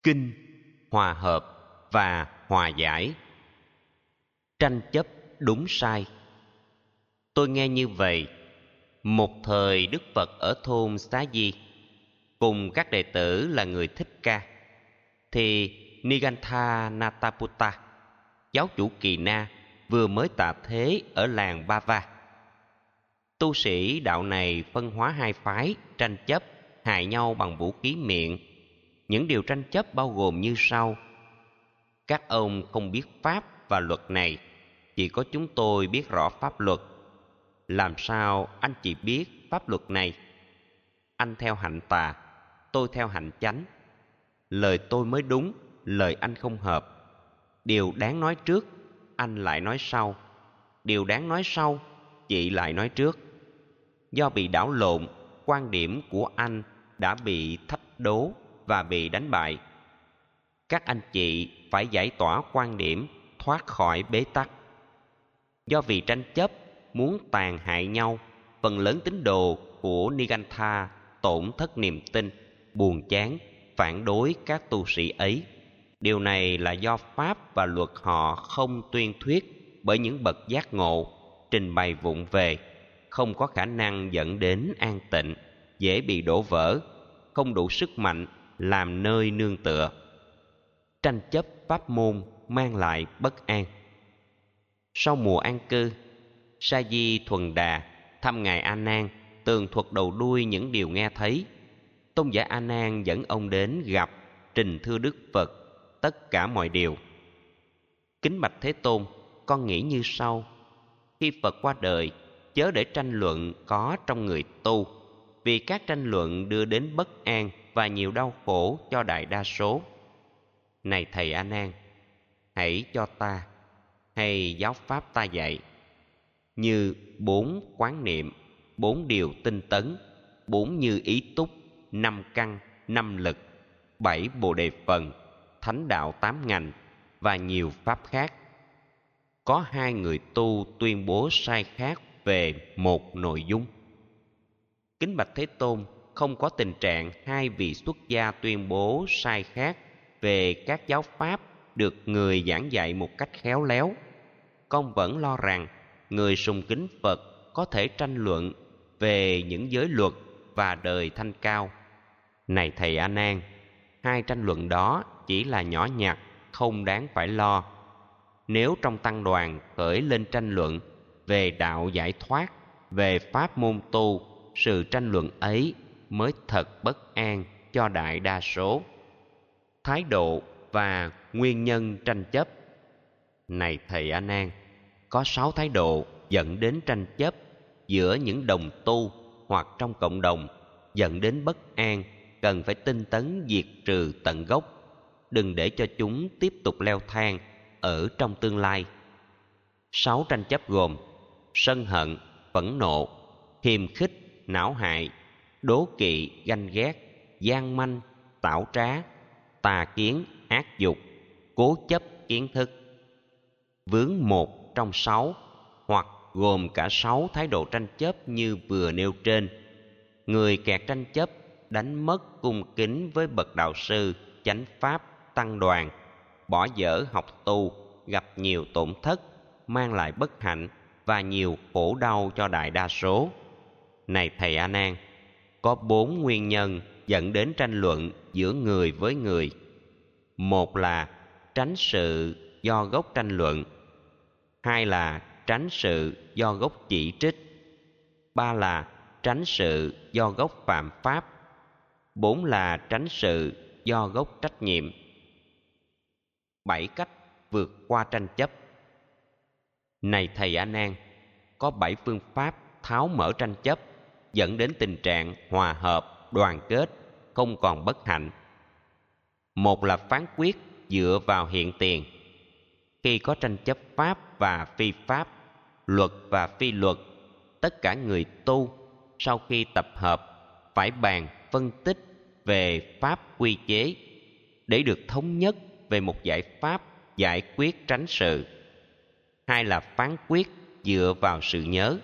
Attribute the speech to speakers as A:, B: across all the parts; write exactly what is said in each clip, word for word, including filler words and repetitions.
A: kinh, hòa hợp và hòa giải. Tranh chấp đúng sai. Tôi nghe như vậy. Một thời Đức Phật ở thôn Xá Di cùng các đệ tử là người Thích Ca, thì Nigantha Nataputta, giáo chủ Kỳ Na, vừa mới tạ thế ở làng Ba Va. Tu sĩ đạo này phân hóa hai phái, tranh chấp, hại nhau bằng vũ khí miệng. Những điều tranh chấp bao gồm như sau: các ông không biết pháp và luật này, chỉ có chúng tôi biết rõ pháp luật. Làm sao anh chỉ biết pháp luật này? Anh theo hạnh tà, tôi theo hạnh chánh. Lời tôi mới đúng, lời anh không hợp. Điều đáng nói trước, anh lại nói sau. Điều đáng nói sau, chị lại nói trước. Do bị đảo lộn, quan điểm của anh đã bị thách đố và bị đánh bại. Các anh chị phải giải tỏa quan điểm, thoát khỏi bế tắc. Do vì tranh chấp, muốn tàn hại nhau, phần lớn tín đồ của Nigantha tổn thất niềm tin, buồn chán, phản đối các tu sĩ ấy. Điều này là do pháp và luật họ không tuyên thuyết bởi những bậc giác ngộ, trình bày vụng về, không có khả năng dẫn đến an tịnh, dễ bị đổ vỡ, không đủ sức mạnh làm nơi nương tựa. Tranh chấp pháp môn mang lại bất an. Sau mùa an cư, Sa Di Thuần Đà thăm ngài A Nan, tường thuật đầu đuôi những điều nghe thấy. Tôn giả A Nan dẫn ông đến gặp, trình thưa Đức Phật tất cả mọi điều. Kính bạch Thế Tôn, con nghĩ như sau: khi Phật qua đời, chớ để tranh luận có trong người tu, vì các tranh luận đưa đến bất an và nhiều đau khổ cho đại đa số. Này thầy A Nan, hãy cho ta hay giáo pháp ta dạy, như bốn quán niệm, bốn điều tinh tấn, bốn như ý túc, năm căn, năm lực, bảy bồ đề phần, thánh đạo tám ngành và nhiều pháp khác. Có hai người tu tuyên bố sai khác về một nội dung. Kính bạch Thế Tôn, không có tình trạng hai vị xuất gia tuyên bố sai khác về các giáo pháp được người giảng dạy một cách khéo léo. Con vẫn lo rằng người sùng kính Phật có thể tranh luận về những giới luật và đời thanh cao. Này thầy A Nan, hai tranh luận đó chỉ là nhỏ nhặt, không đáng phải lo. Nếu trong tăng đoàn khởi lên tranh luận về đạo giải thoát, về pháp môn tu, sự tranh luận ấy mới thật bất an cho đại đa số. Thái độ và nguyên nhân tranh chấp. Này thầy A Nan, có sáu thái độ dẫn đến tranh chấp giữa những đồng tu hoặc trong cộng đồng, dẫn đến bất an, cần phải tinh tấn diệt trừ tận gốc, đừng để cho chúng tiếp tục leo thang ở trong tương lai. Sáu tranh chấp gồm sân hận, phẫn nộ, hiềm khích, não hại, đố kỵ, ganh ghét, gian manh, tảo trá, tà kiến, ác dục, cố chấp kiến thức. Vướng một trong sáu hoặc gồm cả sáu thái độ tranh chấp như vừa nêu trên, người kẹt tranh chấp đánh mất cung kính với bậc đạo sư, chánh pháp, tăng đoàn, bỏ dở học tu, gặp nhiều tổn thất, mang lại bất hạnh và nhiều khổ đau cho đại đa số. Này thầy A Nan, có bốn nguyên nhân dẫn đến tranh luận giữa người với người. Một là tránh sự do gốc tranh luận. Hai là tránh sự do gốc chỉ trích. Ba là tránh sự do gốc phạm pháp. Bốn là tránh sự do gốc trách nhiệm. Bảy cách vượt qua tranh chấp. Này thầy A Nan, có bảy phương pháp tháo mở tranh chấp, dẫn đến tình trạng hòa hợp, đoàn kết, không còn bất hạnh. Một là phán quyết dựa vào hiện tiền. Khi có tranh chấp pháp và phi pháp, luật và phi luật, tất cả người tu sau khi tập hợp phải bàn phân tích về pháp quy chế để được thống nhất về một giải pháp giải quyết tránh sự. Hai là phán quyết dựa vào sự nhớ.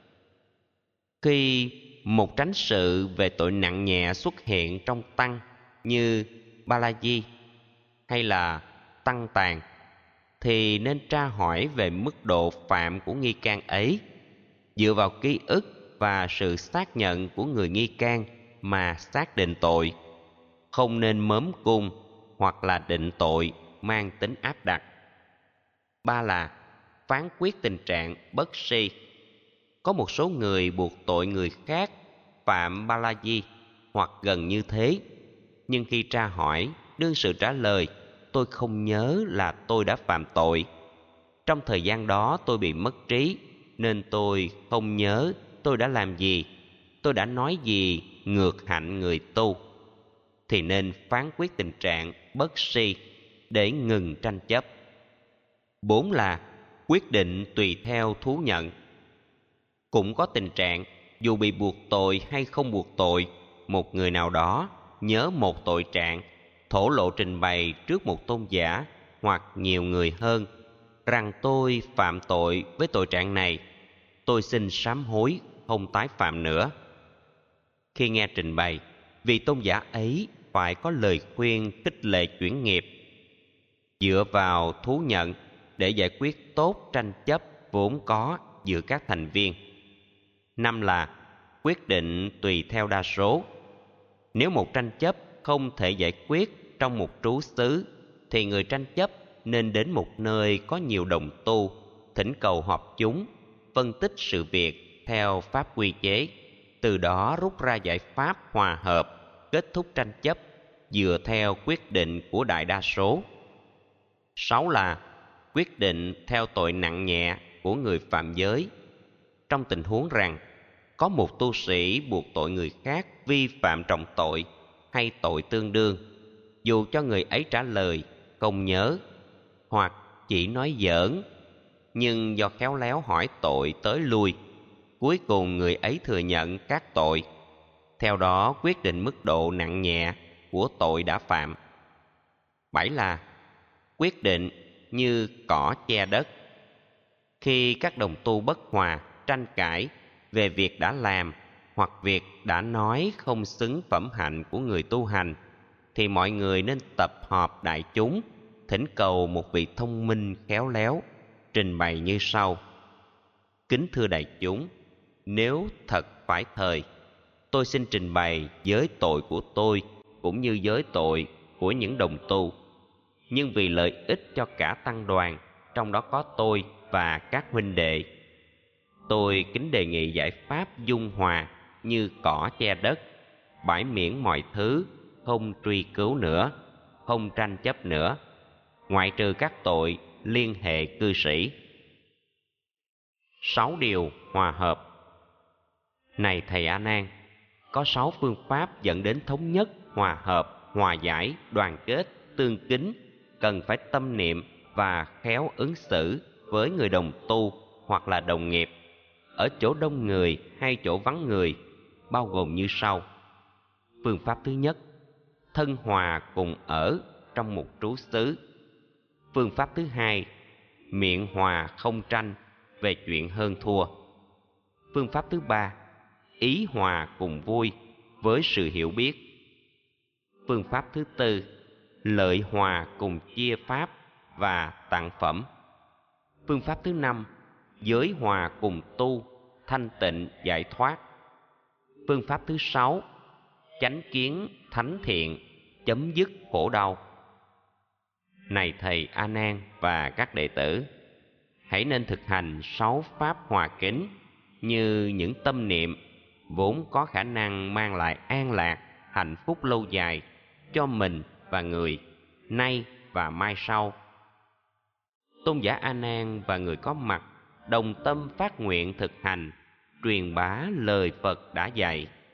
A: Khi một tránh sự về tội nặng nhẹ xuất hiện trong tăng như Balaji, hay là tăng tàn, thì nên tra hỏi về mức độ phạm của nghi can ấy, dựa vào ký ức và sự xác nhận của người nghi can mà xác định tội. Không nên mớm cung hoặc là định tội mang tính áp đặt. Ba là phán quyết tình trạng bất si. Có một số người buộc tội người khác phạm ba la di hoặc gần như thế, nhưng khi tra hỏi, đương sự trả lời: tôi không nhớ là tôi đã phạm tội. Trong thời gian đó tôi bị mất trí, nên tôi không nhớ tôi đã làm gì, tôi đã nói gì ngược hạnh người tu. Thì nên phán quyết tình trạng bất si để ngừng tranh chấp. Bốn là quyết định tùy theo thú nhận. Cũng có tình trạng dù bị buộc tội hay không buộc tội, một người nào đó nhớ một tội trạng, thổ lộ trình bày trước một tôn giả hoặc nhiều người hơn rằng tôi phạm tội với tội trạng này, tôi xin sám hối không tái phạm nữa. Khi nghe trình bày, vị tôn giả ấy phải có lời khuyên khích lệ chuyển nghiệp, dựa vào thú nhận để giải quyết tốt tranh chấp vốn có giữa các thành viên. Năm là quyết định tùy theo đa số. Nếu một tranh chấp không thể giải quyết trong một trú xứ, thì người tranh chấp nên đến một nơi có nhiều đồng tu, thỉnh cầu họp chúng, phân tích sự việc theo pháp quy chế, từ đó rút ra giải pháp hòa hợp, kết thúc tranh chấp dựa theo quyết định của đại đa số. Sáu là quyết định theo tội nặng nhẹ của người phạm giới. Trong tình huống rằng có một tu sĩ buộc tội người khác vi phạm trọng tội hay tội tương đương, dù cho người ấy trả lời không nhớ hoặc chỉ nói giỡn, nhưng do khéo léo hỏi tội tới lui, cuối cùng người ấy thừa nhận các tội. Theo đó quyết định mức độ nặng nhẹ của tội đã phạm. Bảy là quyết định như cỏ che đất. Khi các đồng tu bất hòa, tranh cãi về việc đã làm hoặc việc đã nói không xứng phẩm hạnh của người tu hành, thì mọi người nên tập họp đại chúng, thỉnh cầu một vị thông minh khéo léo, trình bày như sau: kính thưa đại chúng, nếu thật phải thời, tôi xin trình bày giới tội của tôi cũng như giới tội của những đồng tu. Nhưng vì lợi ích cho cả tăng đoàn, trong đó có tôi và các huynh đệ, tôi kính đề nghị giải pháp dung hòa như cỏ che đất, bãi miễn mọi thứ, không truy cứu nữa, không tranh chấp nữa, ngoại trừ các tội liên hệ cư sĩ. Sáu điều hòa hợp. Này thầy A Nan, có sáu phương pháp dẫn đến thống nhất, hòa hợp, hòa giải, đoàn kết, tương kính, cần phải tâm niệm và khéo ứng xử với người đồng tu hoặc là đồng nghiệp, ở chỗ đông người hay chỗ vắng người, bao gồm như sau. Phương pháp thứ nhất, thân hòa cùng ở trong một trú xứ. Phương pháp thứ hai, miệng hòa không tranh về chuyện hơn thua. Phương pháp thứ ba, ý hòa cùng vui với sự hiểu biết. Phương pháp thứ tư, lợi hòa cùng chia pháp và tặng phẩm. Phương pháp thứ năm, giới hòa cùng tu, thanh tịnh giải thoát. Phương pháp thứ sáu, chánh kiến thánh thiện, chấm dứt khổ đau. Này thầy A Nan và các đệ tử, hãy nên thực hành sáu pháp hòa kính như những tâm niệm vốn có khả năng mang lại an lạc, hạnh phúc lâu dài cho mình và người, nay và mai sau. Tôn giả A Nan và người có mặt đồng tâm phát nguyện thực hành, truyền bá lời Phật đã dạy.